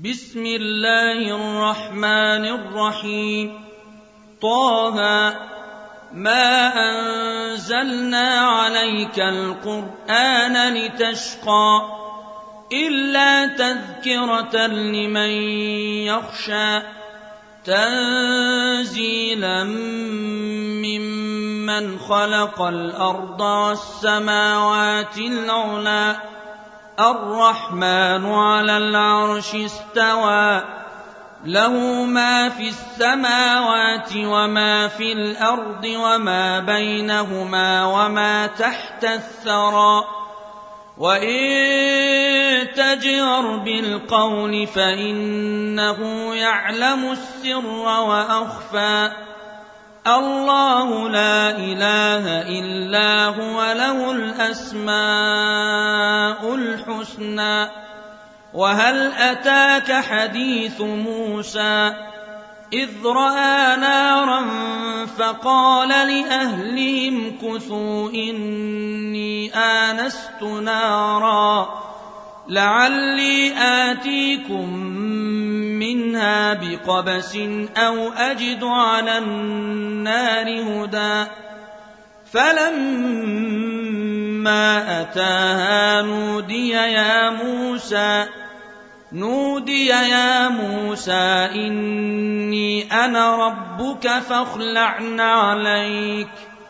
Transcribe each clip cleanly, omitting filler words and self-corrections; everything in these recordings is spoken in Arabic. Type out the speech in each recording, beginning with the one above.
بسم الله الرحمن الرحيم. طه ما أنزلنا عليك القرآن لتشقى إلا تذكرة لمن يخشى تنزيلا ممن خلق الأرض والسماوات العلى الرحمن على العرش استوى له ما في السماوات وما في الأرض وما بينهما وما تحت الثرى وإن تجهر بالقول فإنه يعلم السر وأخفى الله لا إله إلا هو له الأسماء الحسنى. وهل أتاك حديث موسى إذ رأى نارا فقال لأهلهم كثوا إني آنست نارا لعلي آتيكم منها بقبس أو أجد على النار هدى فلما أتاها نودي يا موسى إني أنا ربك فاخلع عليك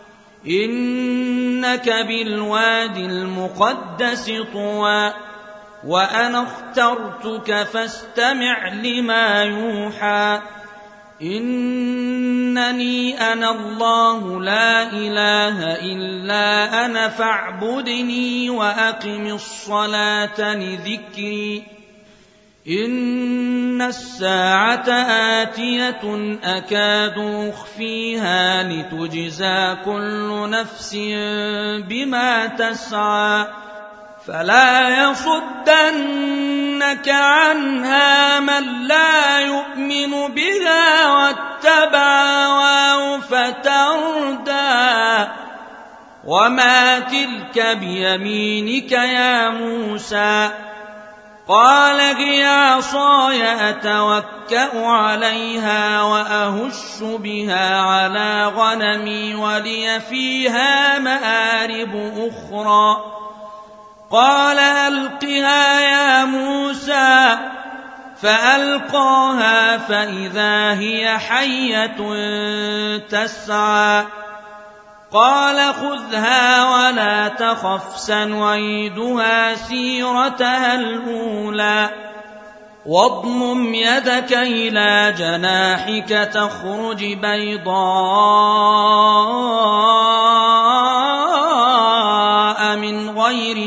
إنك بالواد المقدس طوى وأنا اخترتك فاستمع لما يوحى إنني أنا الله لا إله إلا أنا فاعبدني وأقم الصلاة لذكري إن الساعة آتية أكاد أخفيها لتجزى كل نفس بما تسعى فلا يصدنك عنها من لا يؤمن بها واتبع هواه فتردى وما تلك بيمينك يا موسى قال هي عصاي أتوكأ عليها وأهش بها على غنمي ولي فيها مآرب أخرى قال ألقها يا موسى فألقاها فإذا هي حية تسعى قال خذها ولا تخف سنعيدها سيرتها الأولى واضمم يدك إلى جناحك تخرج بيضاء من غير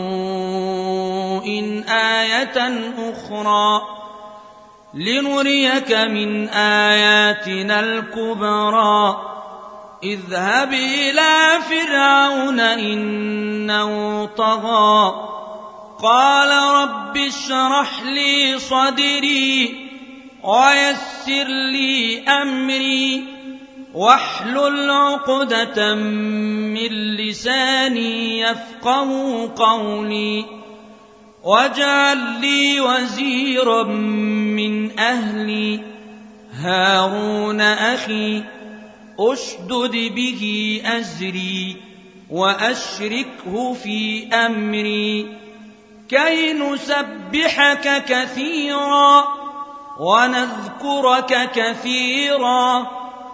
سوء آية أخرى لنريك من آياتنا الكبرى اذهب إلى فرعون إنه طغى قال رب اشرح لي صدري ويسر لي أمري واحلل عقدة من لساني يفقه قولي واجعل لي وزيرا من أهلي هارون أخي أشدد به أزري وأشركه في أمري كي نسبحك كثيرا ونذكرك كثيرا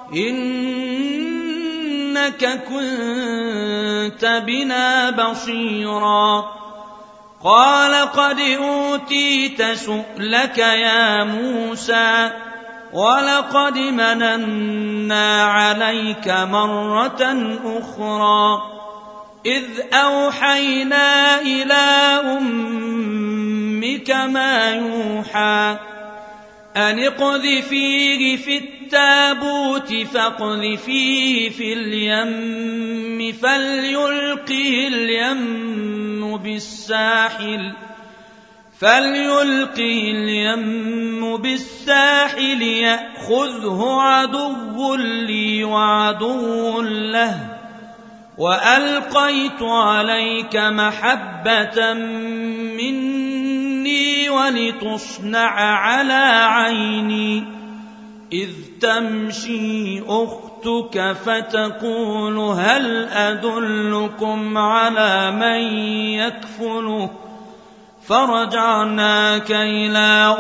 إنك كنت بنا بصيرا قال قد أوتيت سؤلك يا موسى ولقد مننا عليك مرة أخرى إذ أوحينا إلى أمك ما يوحى أن اقذفيه في التابوت فاقذفيه في اليم فليلقه اليم بالساحل يأخذه عدو لي وعدو له وألقيت عليك محبة مني ولتصنع على عيني إذ تمشي أختك فتقول هل أدلكم على من يكفله فرجعناك إلى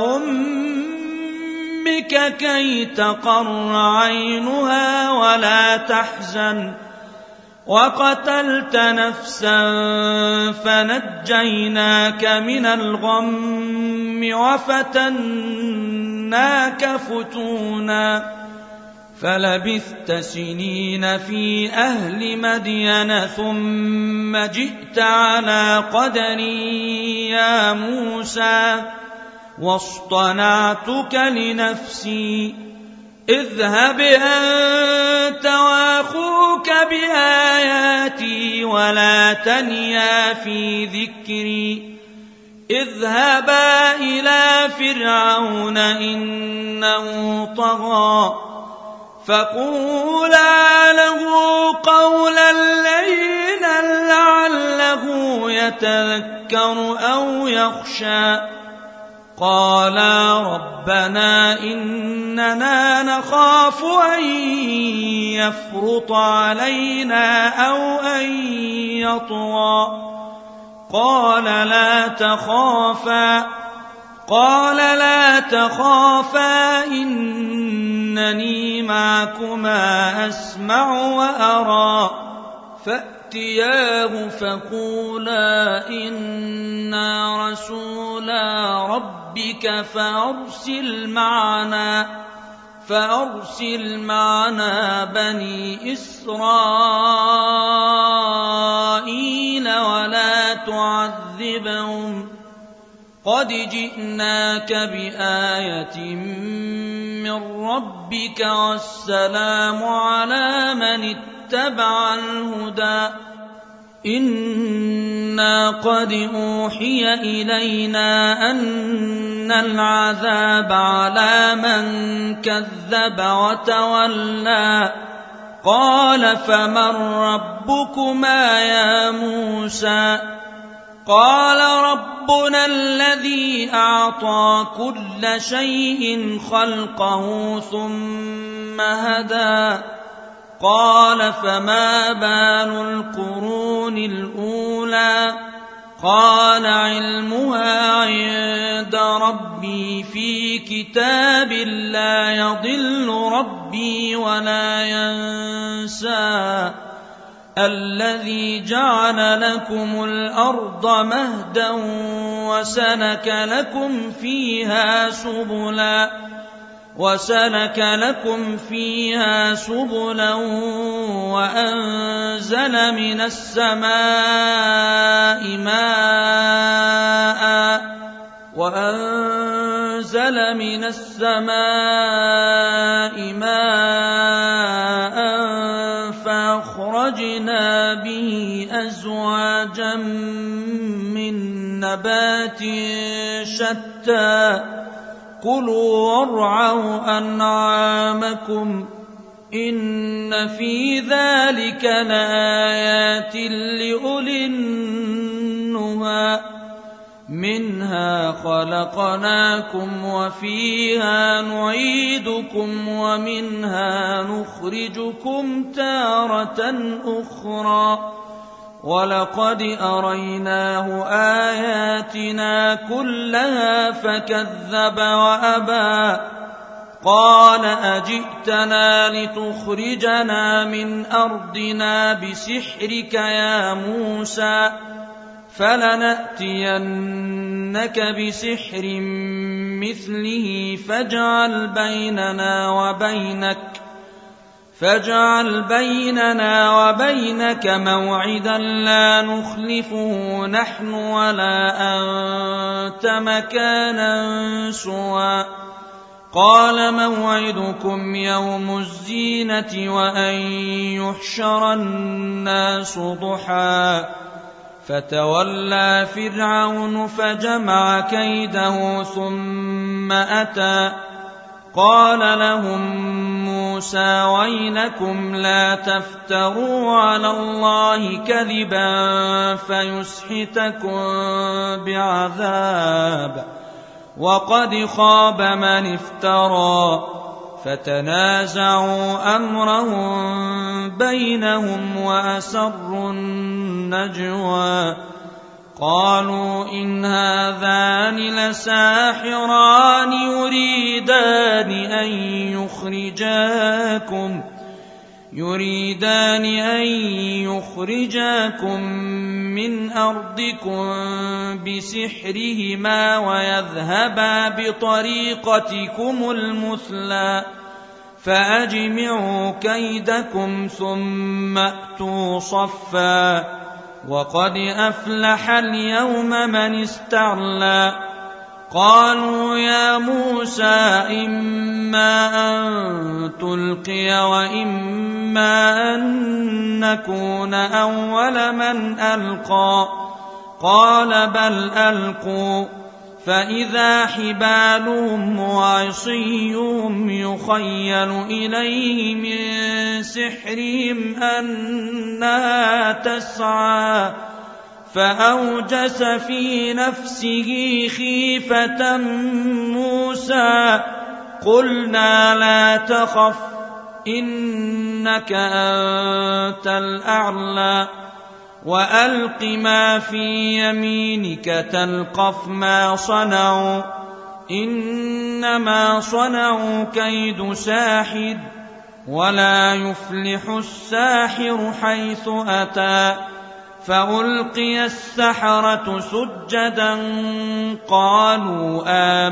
أمك كي تقر عينها ولا تحزن وقتلت نفسا فنجيناك من الغم وفتناك فتونا فلبثت سنين في أهل مدين ثم جئت على قدري يا موسى واصطنعتك لنفسي اذهب أنت وأخوك بآياتي ولا تنيا في ذكري اذهبا إلى فرعون إنه طغى فقولا له قولا لينا لعله يتذكر أو يخشى قالا ربنا إننا نخاف أن يفرط علينا أو أن يطغى قال لا تخافا إنني معكما أسمع وأرى فأتياه فقولا إنا رسولا ربك فأرسل معنا بني إسرائيل ولا تعذبهم قد جئناك بآية من ربك والسلام على من اتبع الهدى إنا قد أوحي إلينا أن العذاب على من كذب وتولى قال فمن ربكما يا موسى قال ربنا الذي أعطى كل شيء خلقه ثم هدى قال فما بال القرون الأولى قال علمها عند ربي في كتاب لا يضل ربي ولا ينسى الذي جعل لكم الأرض مهدا وسلك لكم فيها سبلا وأنزل من السماء ماء فأخرجنا به أزواجا من نبات شتى كلوا وارعوا أنعامكم إن في ذلك لآيات لأولي النهى منها خلقناكم وفيها نعيدكم ومنها نخرجكم تارة أخرى ولقد أريناه آياتنا كلها فكذب وأبى قال أجئتنا لتخرجنا من أرضنا بسحرك يا موسى فلنأتينك بسحر مثله فاجعل بيننا وبينك موعدا لا نخلفه نحن ولا أنت مكانا سوى قال موعدكم يوم الزينة وأن يحشر الناس ضحى فتولى فرعون فجمع كيده ثم أتى قال لهم موسى ويلكم لا تفتروا على الله كذبا فيسحتكم بعذاب وقد خاب من افترى فتنازعوا أمرهم بينهم وأسروا النجوى قالوا إن هذان لساحران يريدان أن يخرجاكم من أرضكم بسحرهما ويذهبا بطريقتكم المثلى فأجمعوا كيدكم ثم أتوا صفا وقد أفلح اليوم من استعلى قالوا يا موسى إما أن تلقي وإما أن نكون أول من ألقى قال بل ألقوا فإذا حبالهم وعصيهم يخيل إليه من سحرهم أنها تسعى فأوجس في نفسه خيفة موسى قلنا لا تخف إنك أنت الأعلى وألق ما في يمينك تلقف ما صنعوا إنما صنعوا كيد ساحر ولا يفلح الساحر حيث أتى فألقي السحرة سجدا قالوا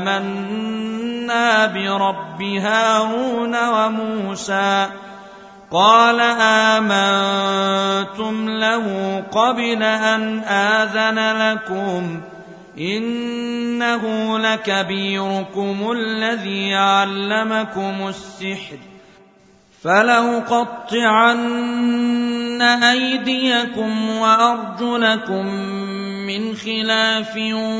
آمنا برب هارون وموسى قال آمنتم له قبل أن آذن لكم إنه لكبيركم الذي علمكم السحر فلأقطعن أيديكم وأرجلكم من خلاف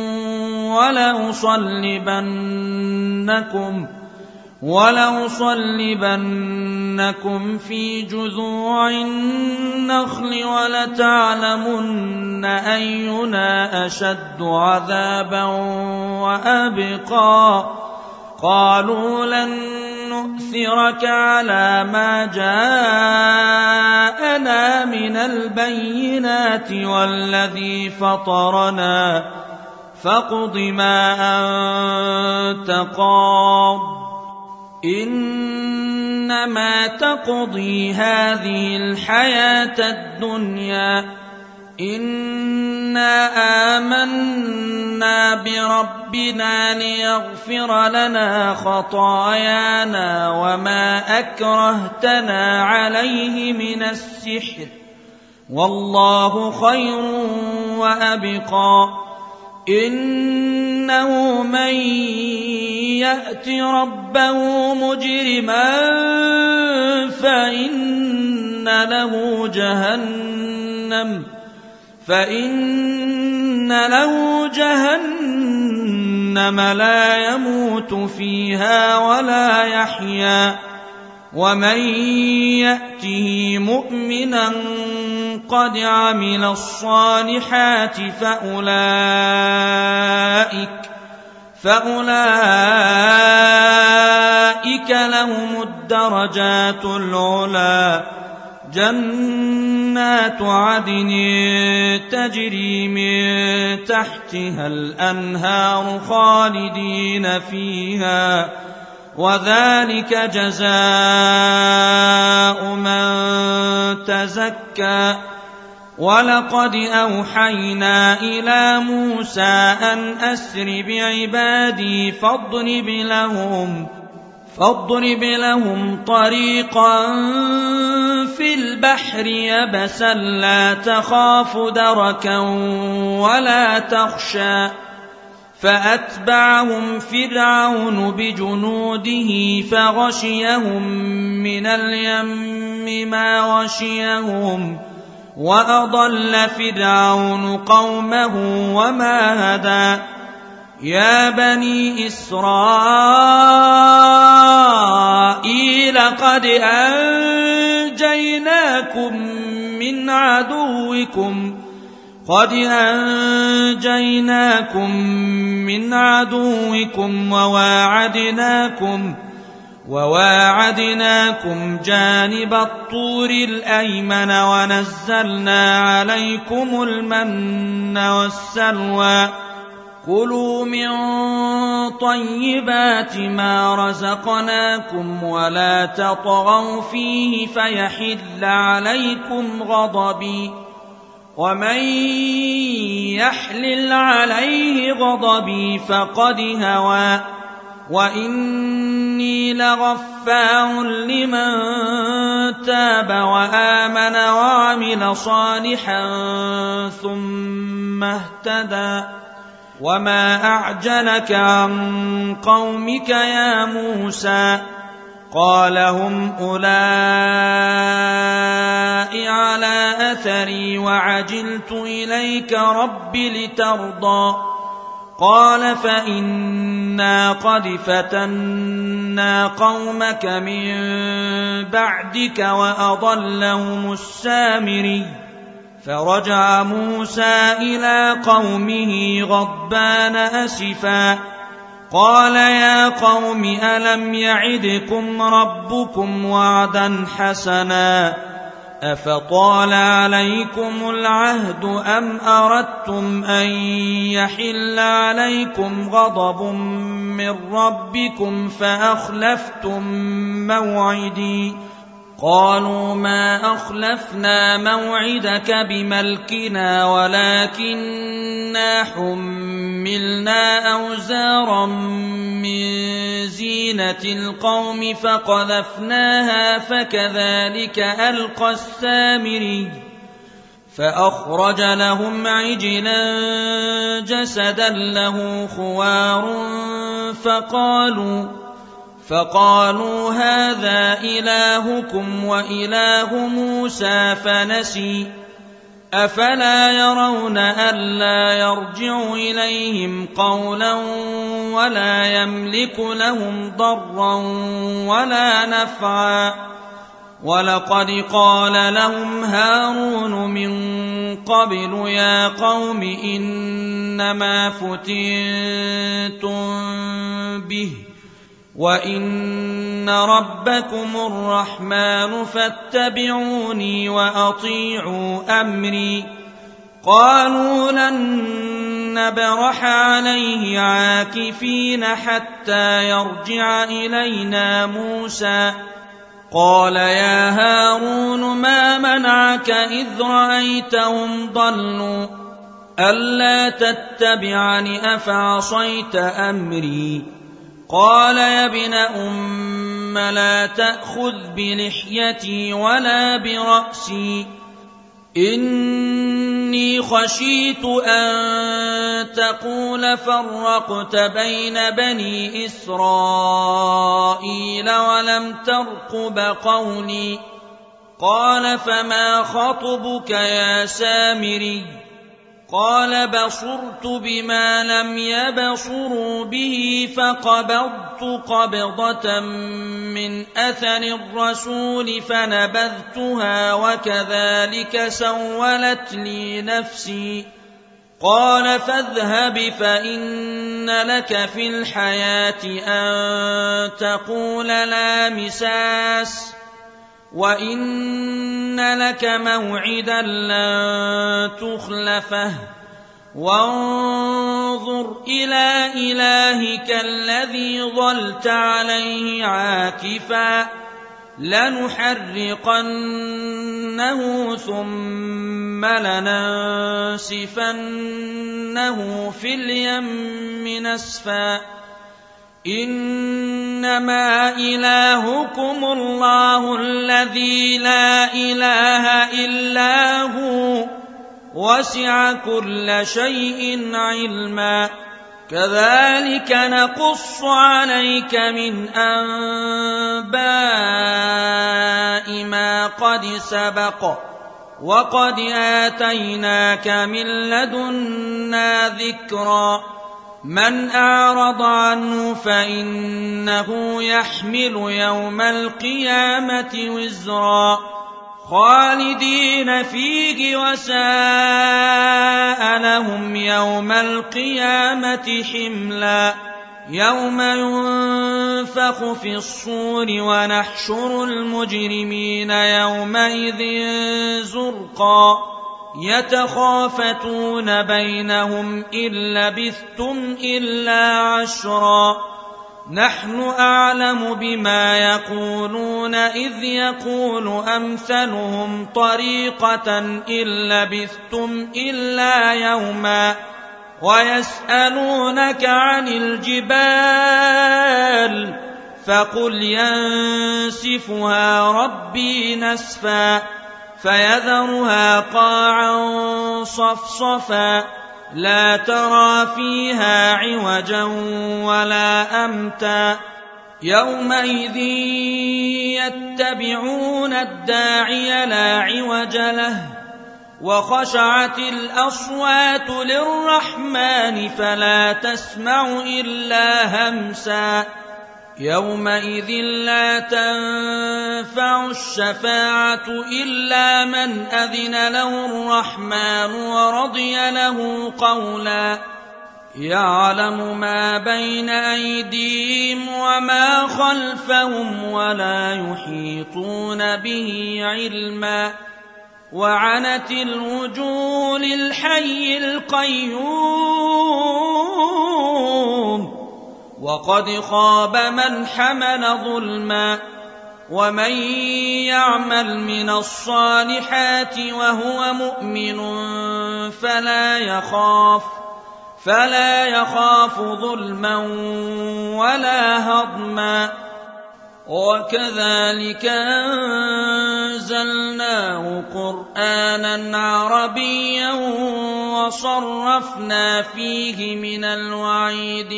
ولأصلبنكم في جذوع النخل ولتعلمن أينا أشد عذابا وأبقى قالوا لن نؤثرك على ما جاءنا من البينات والذي فطرنا فاقض ما أنت قاض إنما تقضي هذه الحياة الدنيا إنا آمنا بربنا ليغفر لنا خطايانا وما أكرهتنا عليه من السحر والله خير وأبقى إنه من يأت ربه مجرما فإن له جهنم لا يموت فيها ولا يحيا ومن يأته مؤمنا قد عمل الصالحات فأولئك لهم الدرجات العلى جنات عدن تجري من تحتها الأنهار خالدين فيها وذلك جزاء من تزكى ولقد أوحينا إلى موسى أن أسر بعبادي فاضرب لهم طريقا في البحر يبسا لا تخاف دركا ولا تخشى فأتبعهم فرعون بجنوده فغشيهم من اليم ما غشيهم وأضل فرعون قومه وما هدى يا بني إسرائيل قد أنجيناكم قد أنجيناكم من عدوكم وواعدناكم جانب الطور الأيمن ونزلنا عليكم المن والسلوى كلوا من طيبات ما رزقناكم ولا تطغوا فيه فيحل عليكم غضبي ومن يحلل عليه غضبي فقد هوى وإني لغفار لمن تاب وآمن وعمل صالحا ثم اهتدى وما أعجلك عن قومك يا موسى قال هم أولئك على أثري وعجلت إليك رب لترضى قال فإنا قد فتنا قومك من بعدك وأضلهم السامري فرجع موسى إلى قومه غضبان أسفا قال يا قوم ألم يعدكم ربكم وعدا حسنا أفطال عليكم العهد أم أردتم أن يحل عليكم غضب من ربكم فأخلفتم موعدي قالوا ما أخلفنا موعدك بملكنا ولكننا حملنا أوزارا من زينة القوم فقذفناها فكذلك ألقى السامري فأخرج لهم عجلا جسدا له خوار فقالوا هذا إلهكم وإله موسى فنسي أفلا يرون ألا يرجع إليهم قولا ولا يملك لهم ضرا ولا نفعا ولقد قال لهم هارون من قبل يا قوم إنما فتنتم به وإن ربكم الرحمن فاتبعوني وأطيعوا أمري قالوا لن نبرح عليه عاكفين حتى يرجع إلينا موسى قال يا هارون ما منعك إذ رأيتهم ضلوا ألا تتبعني أفعصيت أمري قال يا ابن أم لا تأخذ بلحيتي ولا برأسي إني خشيت أن تقول فرقت بين بني إسرائيل ولم ترقب قولي قال فما خطبك يا سامري قال بصرت بما لم يبصروا به فقبضت قبضة من أثر الرسول فنبذتها وكذلك سولت لي نفسي قال فاذهب فإن لك في الحياة أن تقول لا مساس وإن لك موعدا لن تخلفه وانظر إلى إلهك الذي ظلت عليه عاكفا لنحرقنه ثم لننسفنه في اليم نسفا إنما إلهكم الله الذي لا إله إلا هو وسع كل شيء علما كذلك نقص عليك من أنباء ما قد سبق وقد آتيناك من لدنا ذكرا من أعرض عنه فإنه يحمل يوم القيامة وزرا خالدين فيه وساء لهم يوم القيامة حملا يوم ينفخ في الصور ونحشر المجرمين يومئذ زرقا يتخافتون بينهم إن لبثتم إلا عشرا نحن أعلم بما يقولون إذ يقول أمثلهم طريقة إن لبثتم إلا يوما ويسألونك عن الجبال فقل ينسفها ربي نسفا فيذرها قاعا صفصفا لا ترى فيها عوجا ولا أمتا يومئذ يتبعون الداعي لا عوج له وخشعت الأصوات للرحمن فلا تسمع إلا همسا يومئذ لا تنفع الشفاعة إلا من أذن له الرحمن ورضي له قولا يعلم ما بين أيديهم وما خلفهم ولا يحيطون به علما وعنت الوجوه للحي القيوم وقد خاب من حمل ظلما ومن يعمل من الصالحات وهو مؤمن فلا يخاف ظلما ولا هضما وكذلك أنزلناه قرآنا عربيا وصرفنا فيه من الوعيد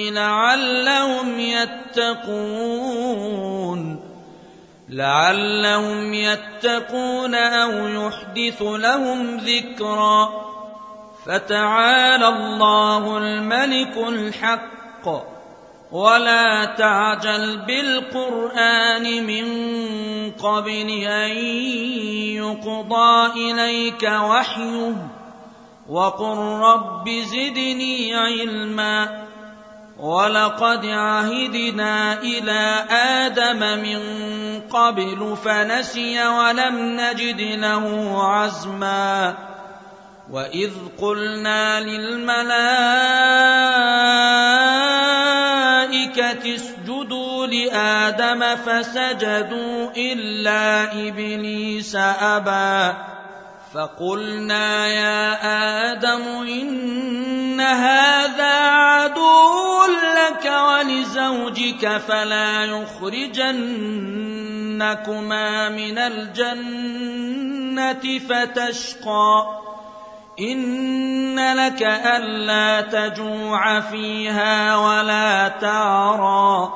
لعلهم يتقون أو يحدث لهم ذكرا فتعالى الله الملك الحق ولا تعجل بالقرآن من قبل أن يقضى إليك وحيه وقل رب زدني علما ولقد عهدنا إلى آدم من قبل فنسي ولم نجد له عزما وإذ قلنا للملائكة اسجدوا لآدم فسجدوا إلا إبليس أبى فقلنا يا آدم إن هذا عدو لك ولزوجك فلا يخرجنكما من الجنة فتشقى إن لك ألا تجوع فيها ولا تعرى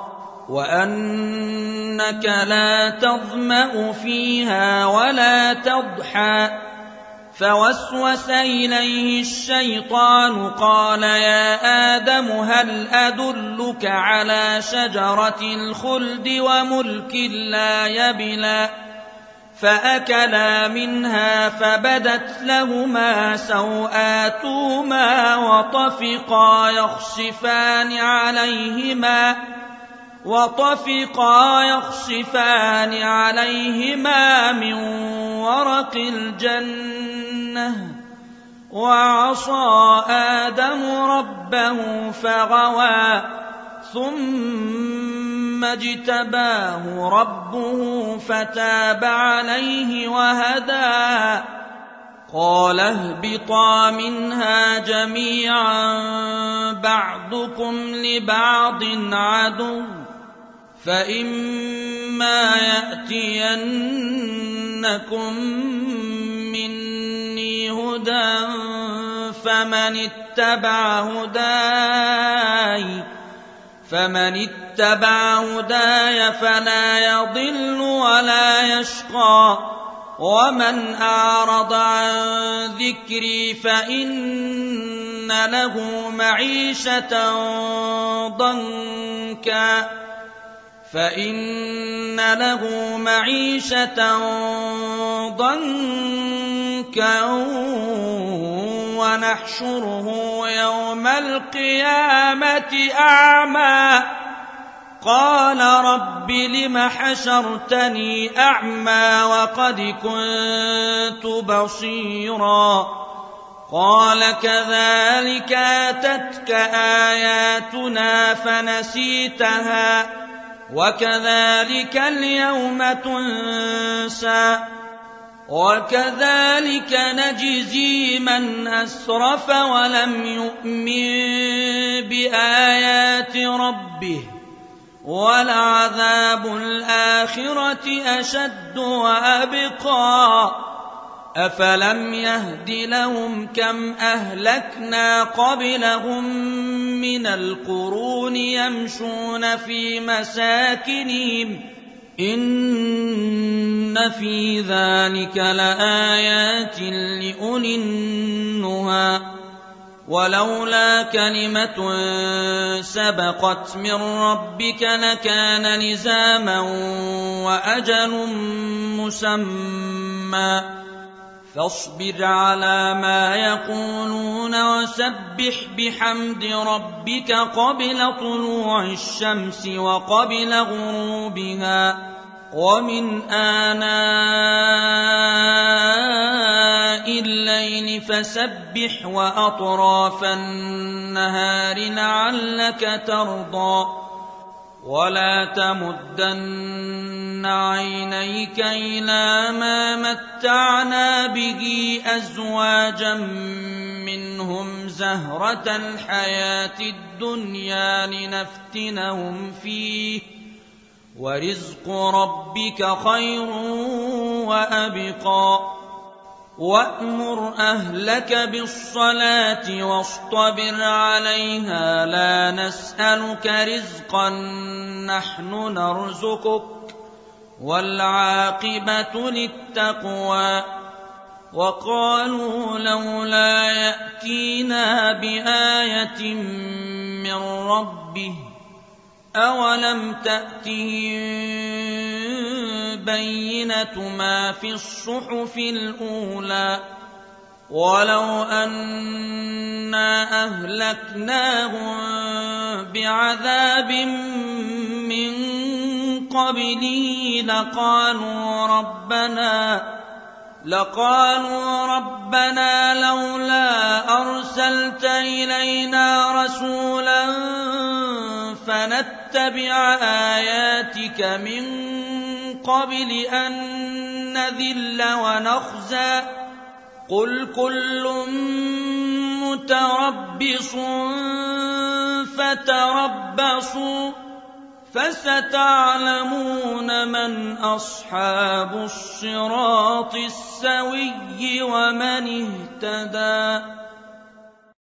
وأنك لا تظمأ فيها ولا تضحى فوسوس إليه الشيطان قال يا آدم هل أدلك على شجرة الخلد وملك لا يبلى فأكلا منها فبدت لهما سوآتهما وطفقا يخصفان عليهما من ورق الجنة وعصى آدم ربه فغوى ثم اجتباه ربه فتاب عليه وهدى قال اهبطا منها جميعا بعضكم لبعض عدو فإما يأتينكم مني هدى فمن اتبع هداي فلا يضل ولا يشقى ومن أعرض عن ذكري فإن له معيشة ضنكا فإن له معيشة ضنكا ونحشره يوم القيامة أعمى قال رب لم حشرتني أعمى وقد كنت بصيرا قال كذلك أتتك آياتنا فنسيتها وكذلك اليوم تنسى وكذلك نجزي من أسرف ولم يؤمن بآيات ربه ولعذاب الآخرة أشد وأبقى أفلم يهد لهم كم أهلكنا قبلهم من القرون يمشون في مساكنهم إن في ذلك لآيات لأولي النهى ولولا كلمة سبقت من ربك لكان لزاما وأجل مسمى فاصبر على ما يقولون وسبح بحمد ربك قبل طلوع الشمس وقبل غروبها ومن آناء الليل فسبح وأطراف النهار لعلك ترضى ولا تمدن عينيك إلى ما متعنا به أزواجا منهم زهرة الحياة الدنيا لنفتنهم فيه ورزق ربك خير وأبقى وأمر أهلك بالصلاة واصطبر عليها لا نسألك رزقا نحن نرزقك والعاقبة للتقوى وقالوا لولا يأتينا بآية من ربه أولم تأتهم بينة ما في الصحف الأولى ولو أنا أهلكناهم بعذاب من قبله لقالوا ربنا لولا أرسلت إلينا رسولا فنتبع آياتك من قبل أن نذل ونخزى قل كل متربص فتربصوا فستعلمون من أصحاب الصراط السوي ومن اهتدى.